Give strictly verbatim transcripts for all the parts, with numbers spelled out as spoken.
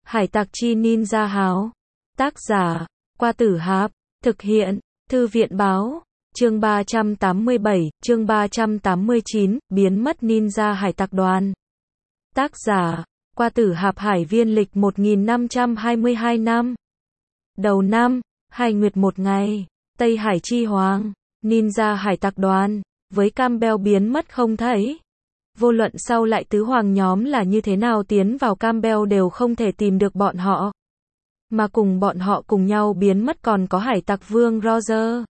Hải tặc chi ninja háo. Tác giả, Qua Tử Hạp. Thực hiện, Thư viện báo. Chương ba trăm tám mươi bảy, chương ba trăm tám mươi chín, biến mất ninja hải tặc đoàn. Tác giả, Qua Tử Hạp. Hải viên lịch một nghìn năm trăm hai mươi hai năm. Đầu năm, hai nguyệt một ngày, Tây Hải chi hoàng, ninja hải tặc đoàn, với Campbell biến mất không thấy. Vô luận sau lại tứ hoàng nhóm là như thế nào tiến vào Campbell đều không thể tìm được bọn họ. Mà cùng bọn họ cùng nhau biến mất còn có hải tặc vương Roger.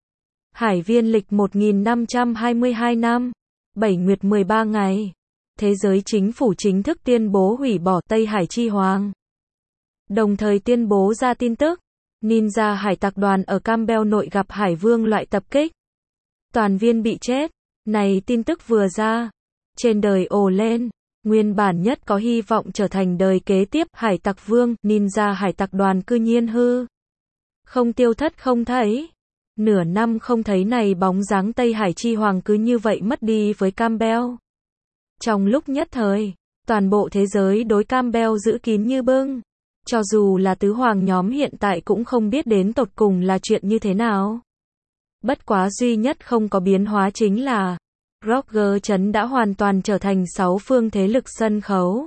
Hải viên lịch một nghìn năm trăm hai mươi hai năm, bảy nguyệt mười ba ngày. Thế giới chính phủ chính thức tuyên bố hủy bỏ Tây Hải chi hoàng. Đồng thời tuyên bố ra tin tức, ninja hải tặc đoàn ở Campbell nội gặp hải vương loại tập kích. Toàn viên bị chết. Này tin tức vừa ra, trên đời ồ lên. Nguyên bản nhất có hy vọng trở thành đời kế tiếp hải tặc vương, ninja hải tặc đoàn cư nhiên hư. Không tiêu thất không thấy. Nửa năm không thấy này bóng dáng Tây Hải chi hoàng cứ như vậy mất đi với Campbell. Trong lúc nhất thời, toàn bộ thế giới đối Campbell giữ kín như bưng. Cho dù là tứ hoàng nhóm hiện tại cũng không biết đến tột cùng là chuyện như thế nào. Bất quá duy nhất không có biến hóa chính là Roger trấn đã hoàn toàn trở thành sáu phương thế lực sân khấu.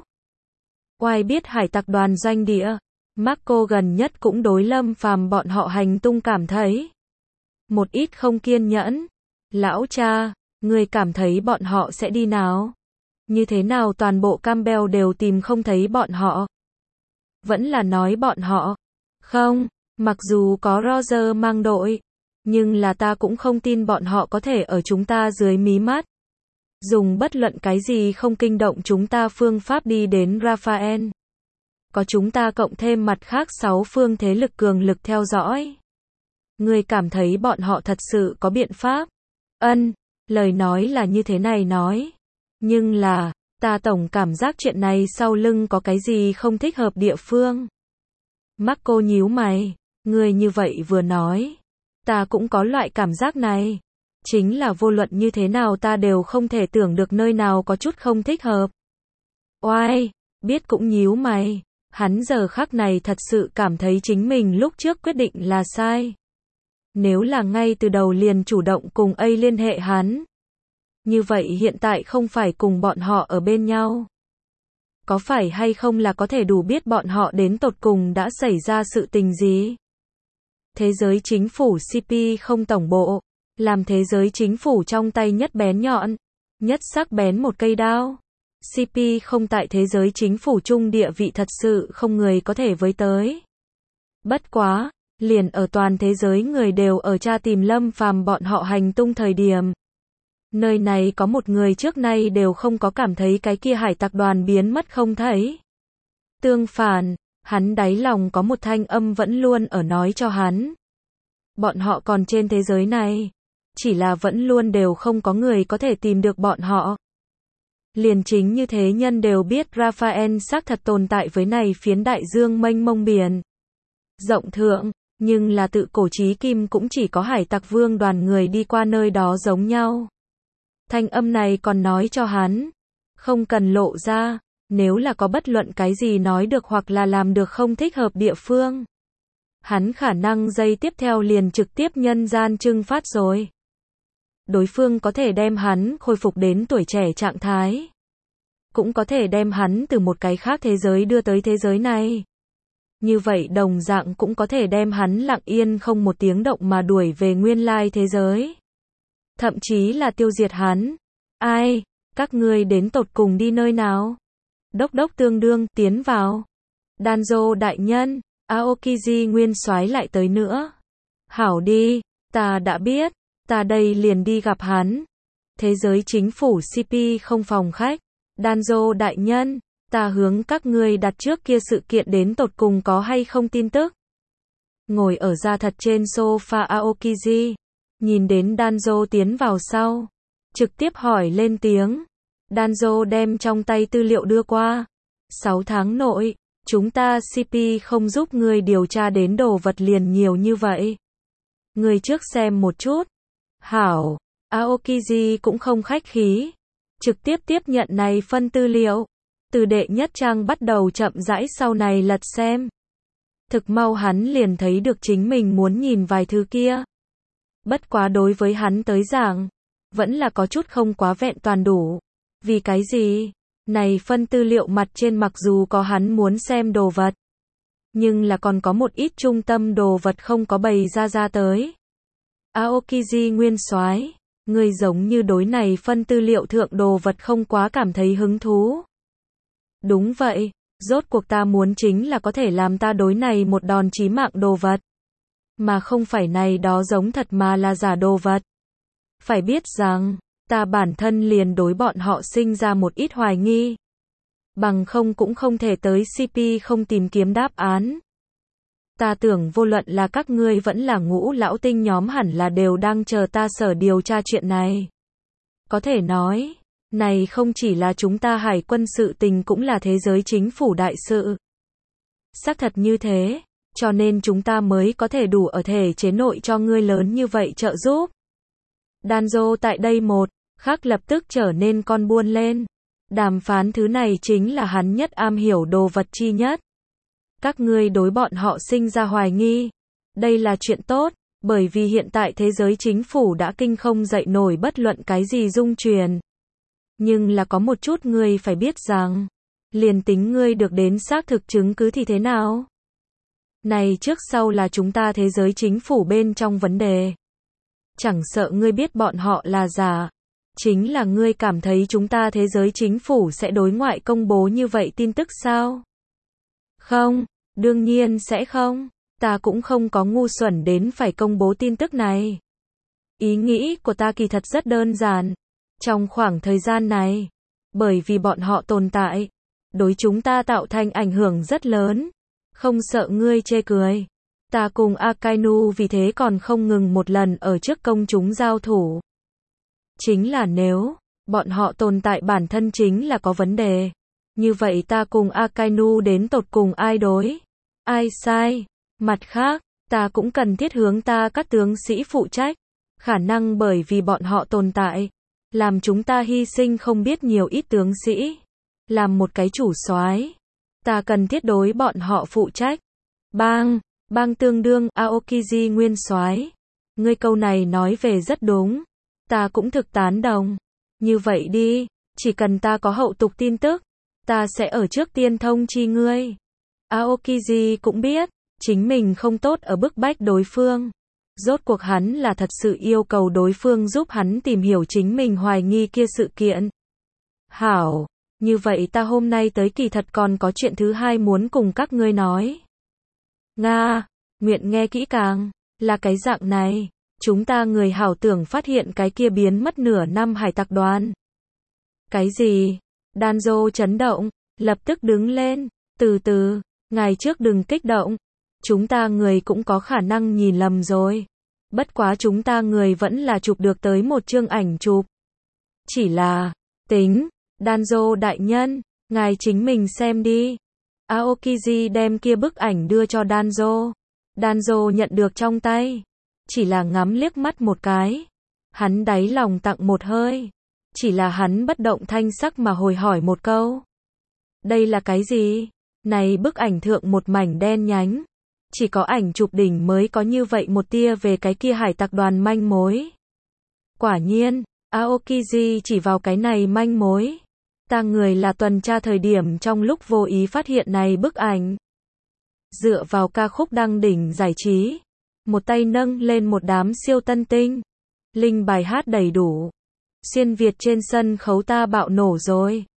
Oai biết hải tặc đoàn doanh địa, Marco gần nhất cũng đối Lâm Phàm bọn họ hành tung cảm thấy một ít không kiên nhẫn. Lão cha, ngươi cảm thấy bọn họ sẽ đi nào? Như thế nào toàn bộ Campbell đều tìm không thấy bọn họ? Vẫn là nói bọn họ? Không, mặc dù có Roger mang đội, nhưng là ta cũng không tin bọn họ có thể ở chúng ta dưới mí mắt. Dùng bất luận cái gì không kinh động chúng ta phương pháp đi đến Raphael. Có chúng ta cộng thêm mặt khác sáu phương thế lực cường lực theo dõi. Ngươi cảm thấy bọn họ thật sự có biện pháp? Ân, lời nói là như thế này nói. Nhưng là, ta tổng cảm giác chuyện này sau lưng có cái gì không thích hợp địa phương. Marco nhíu mày, ngươi như vậy vừa nói. Ta cũng có loại cảm giác này. Chính là vô luận như thế nào ta đều không thể tưởng được nơi nào có chút không thích hợp. Oai, biết cũng nhíu mày. Hắn giờ khắc này thật sự cảm thấy chính mình lúc trước quyết định là sai. Nếu là ngay từ đầu liền chủ động cùng A liên hệ hắn. Như vậy hiện tại không phải cùng bọn họ ở bên nhau. Có phải hay không là có thể đủ biết bọn họ đến tột cùng đã xảy ra sự tình gì? Thế giới chính phủ xê pê không tổng bộ, làm thế giới chính phủ trong tay nhất bén nhọn, nhất sắc bén một cây đao. xê pê không tại thế giới chính phủ chung địa vị thật sự không người có thể với tới. Bất quá, liền ở toàn thế giới người đều ở tra tìm Lâm Phàm bọn họ hành tung thời điểm. Nơi này có một người trước nay đều không có cảm thấy cái kia hải tặc đoàn biến mất không thấy. Tương phản, hắn đáy lòng có một thanh âm vẫn luôn ở nói cho hắn. Bọn họ còn trên thế giới này. Chỉ là vẫn luôn đều không có người có thể tìm được bọn họ. Liền chính như thế nhân đều biết Raphael xác thật tồn tại với này phiến đại dương mênh mông biển rộng thượng, nhưng là tự cổ chí kim cũng chỉ có hải tặc vương đoàn người đi qua nơi đó giống nhau. Thanh âm này còn nói cho hắn, không cần lộ ra, nếu là có bất luận cái gì nói được hoặc là làm được không thích hợp địa phương. Hắn khả năng giây tiếp theo liền trực tiếp nhân gian trưng phát rồi. Đối phương có thể đem hắn khôi phục đến tuổi trẻ trạng thái. Cũng có thể đem hắn từ một cái khác thế giới đưa tới thế giới này. Như vậy đồng dạng cũng có thể đem hắn lặng yên không một tiếng động mà đuổi về nguyên lai thế giới. Thậm chí là tiêu diệt hắn. Ai? Các ngươi đến tột cùng đi nơi nào? Đốc đốc tương đương tiến vào. Danzo đại nhân, Aokiji nguyên soái lại tới nữa. Hảo đi, ta đã biết, ta đây liền đi gặp hắn. Thế giới chính phủ xê pê không phòng khách. Danzo đại nhân, ta hướng các ngươi đặt trước kia sự kiện đến tột cùng có hay không tin tức. Ngồi ở da thật trên sofa Aokiji, nhìn đến Danzo tiến vào sau, trực tiếp hỏi lên tiếng. Danzo đem trong tay tư liệu đưa qua. Sáu tháng nội, chúng ta xê pê không giúp ngươi điều tra đến đồ vật liền nhiều như vậy. Ngươi trước xem một chút. Hảo, Aokiji cũng không khách khí. Trực tiếp tiếp nhận này phân tư liệu. Từ đệ nhất trang bắt đầu chậm rãi sau này lật xem. Thực mau hắn liền thấy được chính mình muốn nhìn vài thứ kia. Bất quá đối với hắn tới giảng, vẫn là có chút không quá vẹn toàn đủ. Vì cái gì? Này phân tư liệu mặt trên mặc dù có hắn muốn xem đồ vật, nhưng là còn có một ít trung tâm đồ vật không có bày ra ra tới. Aokiji nguyên soái, ngươi giống như đối này phân tư liệu thượng đồ vật không quá cảm thấy hứng thú. Đúng vậy, rốt cuộc ta muốn chính là có thể làm ta đối này một đòn chí mạng đồ vật. Mà không phải này đó giống thật mà là giả đồ vật. Phải biết rằng, ta bản thân liền đối bọn họ sinh ra một ít hoài nghi. Bằng không cũng không thể tới xê pê không tìm kiếm đáp án. Ta tưởng vô luận là các ngươi vẫn là ngũ lão tinh nhóm hẳn là đều đang chờ ta sở điều tra chuyện này. Có thể nói, này không chỉ là chúng ta hải quân sự tình cũng là thế giới chính phủ đại sự. Xác thật như thế, cho nên chúng ta mới có thể đủ ở thể chế nội cho ngươi lớn như vậy trợ giúp. Danzo tại đây một khắc lập tức trở nên con buôn lên. Đàm phán thứ này chính là hắn nhất am hiểu đồ vật chi nhất. Các ngươi đối bọn họ sinh ra hoài nghi. Đây là chuyện tốt, bởi vì hiện tại thế giới chính phủ đã kinh không dậy nổi bất luận cái gì dung truyền. Nhưng là có một chút ngươi phải biết rằng, liền tính ngươi được đến xác thực chứng cứ thì thế nào? Này trước sau là chúng ta thế giới chính phủ bên trong vấn đề. Chẳng sợ ngươi biết bọn họ là giả. Chính là ngươi cảm thấy chúng ta thế giới chính phủ sẽ đối ngoại công bố như vậy tin tức sao? Không, đương nhiên sẽ không. Ta cũng không có ngu xuẩn đến phải công bố tin tức này. Ý nghĩ của ta kỳ thật rất đơn giản. Trong khoảng thời gian này, bởi vì bọn họ tồn tại, đối chúng ta tạo thành ảnh hưởng rất lớn. Không sợ ngươi chê cười. Ta cùng Akainu vì thế còn không ngừng một lần ở trước công chúng giao thủ. Chính là nếu, bọn họ tồn tại bản thân chính là có vấn đề. Như vậy ta cùng Akainu đến tột cùng ai đối? Ai sai? Mặt khác, ta cũng cần thiết hướng ta các tướng sĩ phụ trách. Khả năng bởi vì bọn họ tồn tại, làm chúng ta hy sinh không biết nhiều ít tướng sĩ. Làm một cái chủ soái, ta cần thiết đối bọn họ phụ trách. Bang, bang tương đương Aokiji nguyên soái. Ngươi câu này nói về rất đúng. Ta cũng thực tán đồng. Như vậy đi, chỉ cần ta có hậu tục tin tức, ta sẽ ở trước tiên thông chi ngươi. Aokiji cũng biết, chính mình không tốt ở bức bách đối phương. Rốt cuộc hắn là thật sự yêu cầu đối phương giúp hắn tìm hiểu chính mình hoài nghi kia sự kiện. Hảo, như vậy ta hôm nay tới kỳ thật còn có chuyện thứ hai muốn cùng các ngươi nói. Nga, nguyện nghe kỹ càng, là cái dạng này. Chúng ta người hảo tưởng phát hiện cái kia biến mất nửa năm hải tặc đoàn. Cái gì? Danzo chấn động, lập tức đứng lên. Từ từ, ngài trước đừng kích động. Chúng ta người cũng có khả năng nhìn lầm rồi. Bất quá chúng ta người vẫn là chụp được tới một chương ảnh chụp. Chỉ là, tính, Danzo đại nhân, ngài chính mình xem đi. Aokiji đem kia bức ảnh đưa cho Danzo. Danzo nhận được trong tay. Chỉ là ngắm liếc mắt một cái. Hắn đáy lòng tặng một hơi. Chỉ là hắn bất động thanh sắc mà hồi hỏi một câu. Đây là cái gì? Này bức ảnh thượng một mảnh đen nhánh. Chỉ có ảnh chụp đỉnh mới có như vậy một tia về cái kia hải tặc đoàn manh mối. Quả nhiên, Aokiji chỉ vào cái này manh mối. Ta người là tuần tra thời điểm trong lúc vô ý phát hiện này bức ảnh. Dựa vào ca khúc đăng đỉnh giải trí. Một tay nâng lên một đám siêu tân tinh. Linh bài hát đầy đủ. Xuyên Việt trên sân khấu ta bạo nổ rồi.